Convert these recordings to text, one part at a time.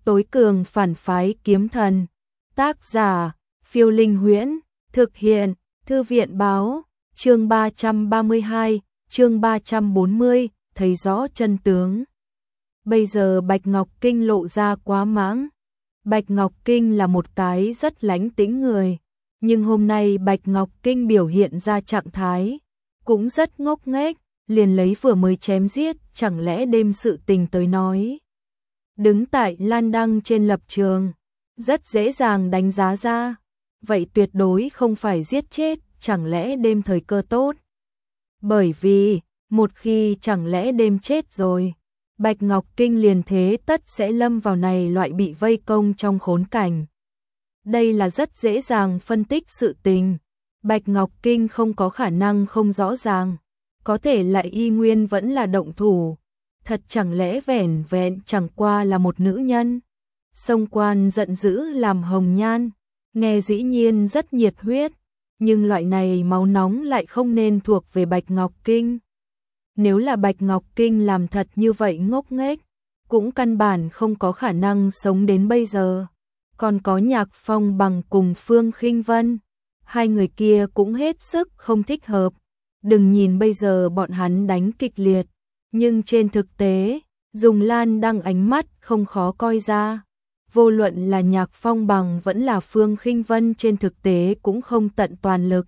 tối cường phản phái kiếm thần. Tác giả, Phiêu Linh Huyễn, thực hiện, Thư viện báo, chương 332, chương 340, thấy rõ chân tướng. Bây giờ Bạch Ngọc Kinh lộ ra quá mãng. Bạch Ngọc Kinh là một cái rất lánh tĩnh người, nhưng hôm nay Bạch Ngọc Kinh biểu hiện ra trạng thái cũng rất ngốc nghếch, liền lấy vừa mới chém giết, chẳng lẽ đêm sự tình tới nói. Đứng tại Lan Đăng trên lập trường, rất dễ dàng đánh giá ra, vậy tuyệt đối không phải giết chết, chẳng lẽ đêm thời cơ tốt. Bởi vì, một khi chẳng lẽ đêm chết rồi, Bạch Ngọc Kinh liền thế tất sẽ lâm vào này loại bị vây công trong khốn cảnh. Đây là rất dễ dàng phân tích sự tình, Bạch Ngọc Kinh không có khả năng không rõ ràng, có thể lại y nguyên vẫn là động thủ, thật chẳng lẽ vẻn vẹn chẳng qua là một nữ nhân. Sông Quan giận dữ làm hồng nhan, nghe dĩ nhiên rất nhiệt huyết, nhưng loại này máu nóng lại không nên thuộc về Bạch Ngọc Kinh. Nếu là Bạch Ngọc Kinh làm thật như vậy ngốc nghếch, cũng căn bản không có khả năng sống đến bây giờ. Còn có Nhạc Phong Bằng cùng Phương Khinh Vân, hai người kia cũng hết sức không thích hợp. Đừng nhìn bây giờ bọn hắn đánh kịch liệt, nhưng trên thực tế, dùng Lan Đăng ánh mắt không khó coi ra. Vô luận là Nhạc Phong Bằng vẫn là Phương Khinh Vân trên thực tế cũng không tận toàn lực.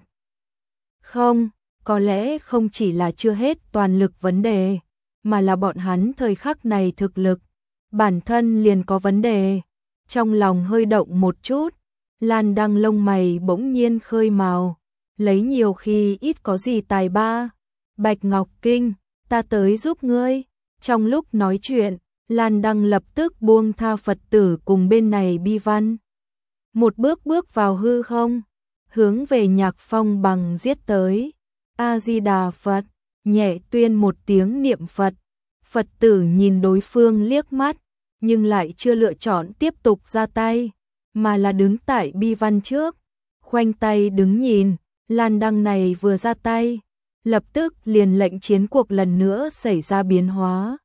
Không, có lẽ không chỉ là chưa hết toàn lực vấn đề, mà là bọn hắn thời khắc này thực lực, bản thân liền có vấn đề. Trong lòng hơi động một chút, Lan Đăng lông mày bỗng nhiên khơi màu, lấy nhiều khi ít có gì tài ba. Bạch Ngọc Kinh, ta tới giúp ngươi. Trong lúc nói chuyện, Lan Đăng lập tức buông tha Phật tử cùng bên này bi văn. Một bước bước vào hư không, hướng về Nhạc Phong Bằng giết tới. A-di-đà Phật, nhẹ tuyên một tiếng niệm Phật. Phật tử nhìn đối phương liếc mắt, nhưng lại chưa lựa chọn tiếp tục ra tay, mà là đứng tại bi văn trước, khoanh tay đứng nhìn. Lan Đăng này vừa ra tay, lập tức liền lệnh chiến cuộc lần nữa xảy ra biến hóa.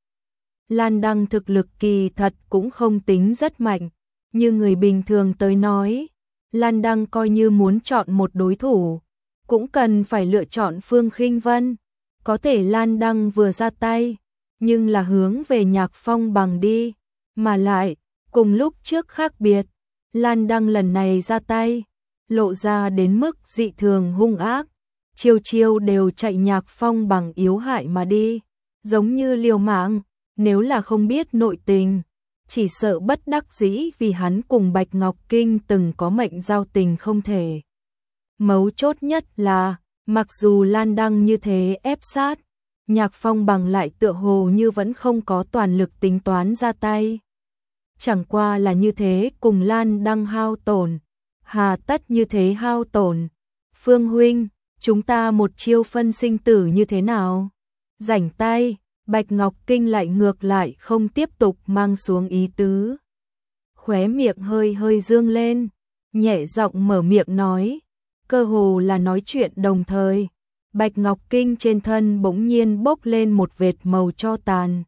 Lan Đăng thực lực kỳ thật cũng không tính rất mạnh, như người bình thường tới nói, Lan Đăng coi như muốn chọn một đối thủ, cũng cần phải lựa chọn Phương Khinh Vân. Có thể Lan Đăng vừa ra tay, nhưng là hướng về Nhạc Phong Bằng đi, mà lại, cùng lúc trước khác biệt, Lan Đăng lần này ra tay, lộ ra đến mức dị thường hung ác, chiêu chiêu đều chạy Nhạc Phong Bằng yếu hại mà đi, giống như liều mạng. Nếu là không biết nội tình, chỉ sợ bất đắc dĩ vì hắn cùng Bạch Ngọc Kinh từng có mệnh giao tình không thể. Mấu chốt nhất là, mặc dù Lan Đăng như thế ép sát, Nhạc Phong Bằng lại tựa hồ như vẫn không có toàn lực tính toán ra tay. Chẳng qua là như thế cùng Lan Đăng hao tổn, hà tất như thế hao tổn. Phương huynh, chúng ta một chiêu phân sinh tử như thế nào? Rảnh tay. Bạch Ngọc Kinh lại ngược lại không tiếp tục mang xuống ý tứ. Khóe miệng hơi hơi dương lên, nhẹ giọng mở miệng nói, cơ hồ là nói chuyện đồng thời. Bạch Ngọc Kinh trên thân bỗng nhiên bốc lên một vệt màu tro tàn.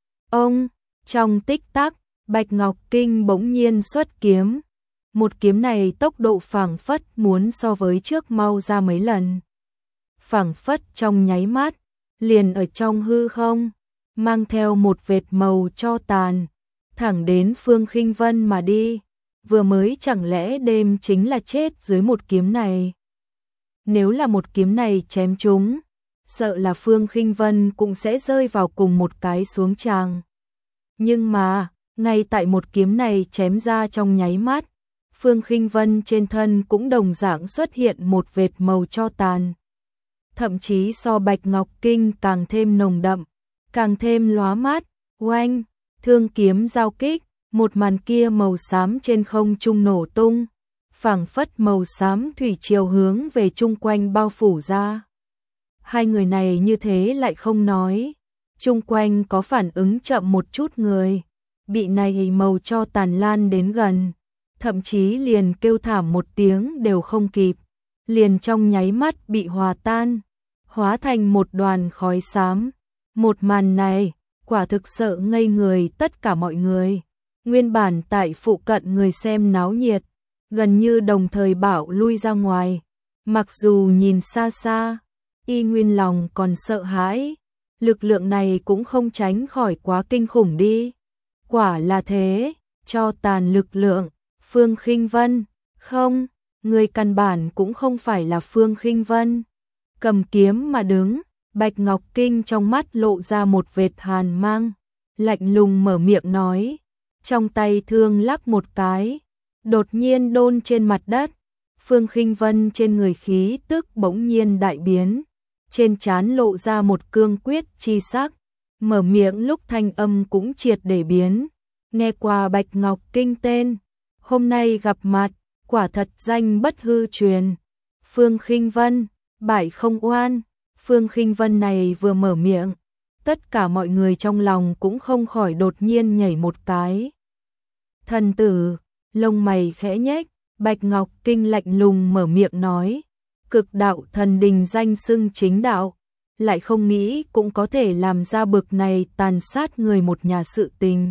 Ông, trong tích tắc, Bạch Ngọc Kinh bỗng nhiên xuất kiếm. Một kiếm này tốc độ phảng phất muốn so với trước mau ra mấy lần. Phảng phất trong nháy mắt, liền ở trong hư không, mang theo một vệt màu tro tàn, thẳng đến Phương Khinh Vân mà đi. Vừa mới chẳng lẽ đêm chính là chết dưới một kiếm này. Nếu là một kiếm này chém trúng, sợ là Phương Khinh Vân cũng sẽ rơi vào cùng một cái xuống tràng. Nhưng mà, ngay tại một kiếm này chém ra trong nháy mắt, Phương Khinh Vân trên thân cũng đồng dạng xuất hiện một vệt màu tro tàn. Thậm chí so Bạch Ngọc Kinh càng thêm nồng đậm, càng thêm lóa mắt. Oanh, thương kiếm giao kích, một màn kia màu xám trên không trung nổ tung, phảng phất màu xám thủy triều hướng về chung quanh bao phủ ra. Hai người này như thế lại không nói, chung quanh có phản ứng chậm một chút người, bị này màu tro tàn lan đến gần, thậm chí liền kêu thảm một tiếng đều không kịp, liền trong nháy mắt bị hòa tan, hóa thành một đoàn khói xám. Một màn này, quả thực sợ ngây người tất cả mọi người. Nguyên bản tại phụ cận người xem náo nhiệt, gần như đồng thời bảo lui ra ngoài. Mặc dù nhìn xa xa, y nguyên lòng còn sợ hãi, lực lượng này cũng không tránh khỏi quá kinh khủng đi. Quả là thế, cho tàn lực lượng, Phương Khinh Vân, không, người căn bản cũng không phải là Phương Khinh Vân. Cầm kiếm mà đứng, Bạch Ngọc Kinh trong mắt lộ ra một vệt hàn mang, lạnh lùng mở miệng nói, trong tay thương lắc một cái, đột nhiên đôn trên mặt đất. Phương Khinh Vân trên người khí tức bỗng nhiên đại biến, trên trán lộ ra một cương quyết chi sắc, mở miệng lúc thanh âm cũng triệt để biến. Nghe qua Bạch Ngọc Kinh tên, hôm nay gặp mặt, quả thật danh bất hư truyền. Phương Khinh Vân, bại không oan. Phương Khinh Vân này vừa mở miệng, tất cả mọi người trong lòng cũng không khỏi đột nhiên nhảy một cái. Thần tử, lông mày khẽ nhếch, Bạch Ngọc Kinh lạnh lùng mở miệng nói, cực đạo thần đình danh xưng chính đạo, lại không nghĩ cũng có thể làm ra bực này tàn sát người một nhà sự tình.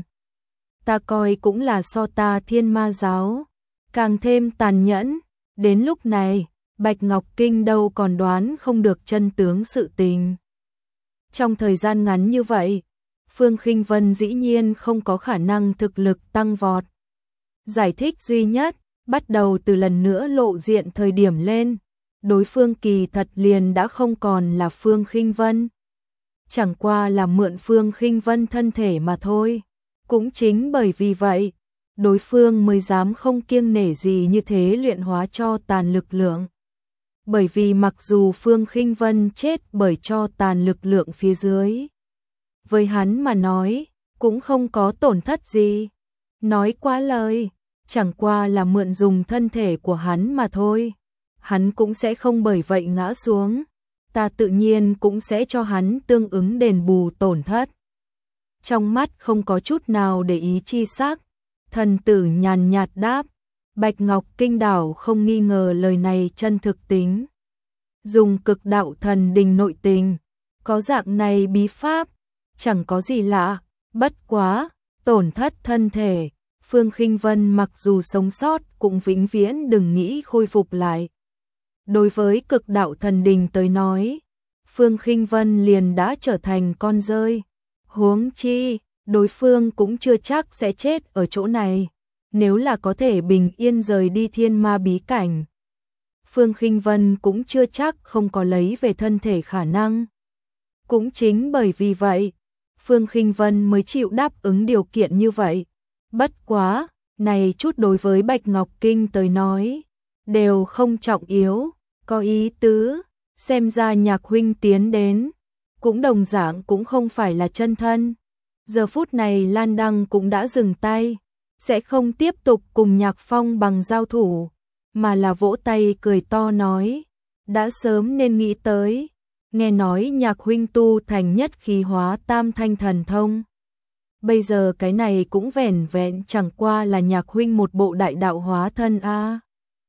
Ta coi cũng là so ta Thiên Ma giáo, càng thêm tàn nhẫn. Đến lúc này, Bạch Ngọc Kinh đâu còn đoán không được chân tướng sự tình. Trong thời gian ngắn như vậy, Phương Khinh Vân dĩ nhiên không có khả năng thực lực tăng vọt. Giải thích duy nhất, bắt đầu từ lần nữa lộ diện thời điểm lên, đối phương kỳ thật liền đã không còn là Phương Khinh Vân. Chẳng qua là mượn Phương Khinh Vân thân thể mà thôi. Cũng chính bởi vì vậy, đối phương mới dám không kiêng nể gì như thế luyện hóa cho tàn lực lượng. Bởi vì mặc dù Phương Khinh Vân chết bởi cho tàn lực lượng phía dưới, với hắn mà nói, cũng không có tổn thất gì. Nói quá lời, chẳng qua là mượn dùng thân thể của hắn mà thôi. Hắn cũng sẽ không bởi vậy ngã xuống. Ta tự nhiên cũng sẽ cho hắn tương ứng đền bù tổn thất. Trong mắt không có chút nào để ý chi sắc, thần tử nhàn nhạt đáp. Bạch Ngọc Kinh đảo không nghi ngờ lời này chân thực tính. Dùng cực đạo thần đình nội tình, có dạng này bí pháp, chẳng có gì lạ, bất quá, tổn thất thân thể. Phương Khinh Vân mặc dù sống sót cũng vĩnh viễn đừng nghĩ khôi phục lại. Đối với cực đạo thần đình tới nói, Phương Khinh Vân liền đã trở thành con rơi. Huống chi, đối phương cũng chưa chắc sẽ chết ở chỗ này. Nếu là có thể bình yên rời đi thiên ma bí cảnh, Phương Khinh Vân cũng chưa chắc không có lấy về thân thể khả năng. Cũng chính bởi vì vậy, Phương Khinh Vân mới chịu đáp ứng điều kiện như vậy. Bất quá, này chút đối với Bạch Ngọc Kinh tới nói, đều không trọng yếu, có ý tứ, xem ra Nhạc huynh tiến đến, cũng đồng dạng cũng không phải là chân thân. Giờ phút này Lan Đăng cũng đã dừng tay, sẽ không tiếp tục cùng Nhạc Phong bằng giao thủ, mà là vỗ tay cười to nói, đã sớm nên nghĩ tới, nghe nói Nhạc huynh tu thành nhất khí hóa tam thanh thần thông. Bây giờ cái này cũng vẻn vẹn chẳng qua là Nhạc huynh một bộ đại đạo hóa thân a.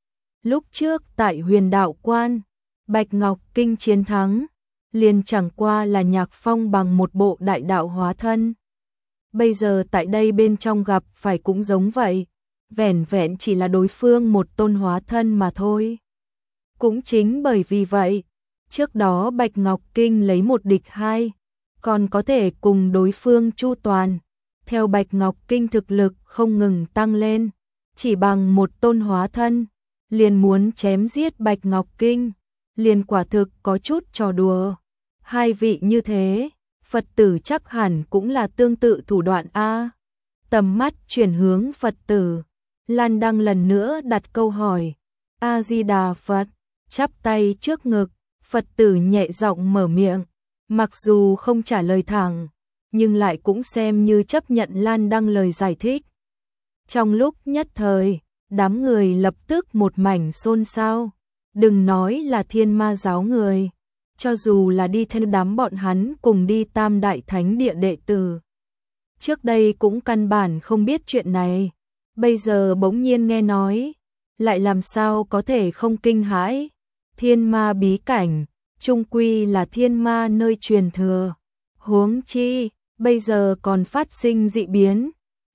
Lúc trước tại Huyền Đạo Quan, Bạch Ngọc Kinh chiến thắng, liền chẳng qua là Nhạc Phong bằng một bộ đại đạo hóa thân. Bây giờ tại đây bên trong gặp phải cũng giống vậy, vẻn vẹn chỉ là đối phương một tôn hóa thân mà thôi. Cũng chính bởi vì vậy, trước đó Bạch Ngọc Kinh lấy một địch hai, còn có thể cùng đối phương chu toàn. Theo Bạch Ngọc Kinh thực lực không ngừng tăng lên, chỉ bằng một tôn hóa thân, liền muốn chém giết Bạch Ngọc Kinh, liền quả thực có chút trò đùa. Hai vị như thế, Phật tử chắc hẳn cũng là tương tự thủ đoạn a. Tầm mắt chuyển hướng Phật tử, Lan Đăng lần nữa đặt câu hỏi. A Di Đà Phật, chắp tay trước ngực, Phật tử nhẹ giọng mở miệng, mặc dù không trả lời thẳng, nhưng lại cũng xem như chấp nhận Lan Đăng lời giải thích. Trong lúc nhất thời, đám người lập tức một mảnh xôn xao, đừng nói là Thiên Ma giáo người, cho dù là đi theo đám bọn hắn cùng đi Tam Đại Thánh Địa đệ tử, trước đây cũng căn bản không biết chuyện này, bây giờ bỗng nhiên nghe nói, lại làm sao có thể không kinh hãi. Thiên Ma bí cảnh, chung quy là thiên ma nơi truyền thừa, huống chi bây giờ còn phát sinh dị biến,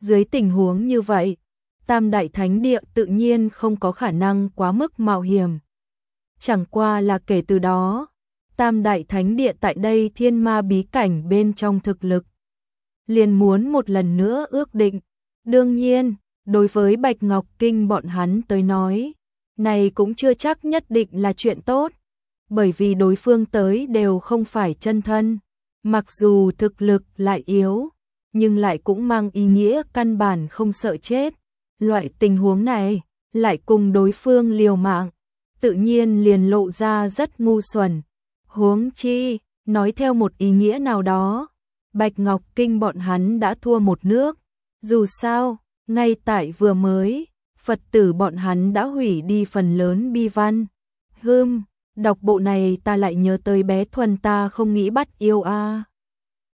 Dưới tình huống như vậy, Tam Đại Thánh Địa tự nhiên không có khả năng quá mức mạo hiểm. Chẳng qua là kể từ đó, Tam Đại Thánh Địa tại đây thiên ma bí cảnh bên trong thực lực liền muốn một lần nữa ước định. Đương nhiên, đối với Bạch Ngọc Kinh bọn hắn tới nói, này cũng chưa chắc nhất định là chuyện tốt, bởi vì đối phương tới đều không phải chân thân, mặc dù thực lực lại yếu, nhưng lại cũng mang ý nghĩa căn bản không sợ chết. Loại tình huống này, lại cùng đối phương liều mạng, tự nhiên liền lộ ra rất ngu xuẩn. Huống chi, nói theo một ý nghĩa nào đó, Bạch Ngọc Kinh bọn hắn đã thua một nước. Dù sao, ngay tại vừa mới, Phật tử bọn hắn đã hủy đi phần lớn bi văn. Đọc bộ này ta lại nhớ tới bé Thuần ta không nghĩ bắt yêu a.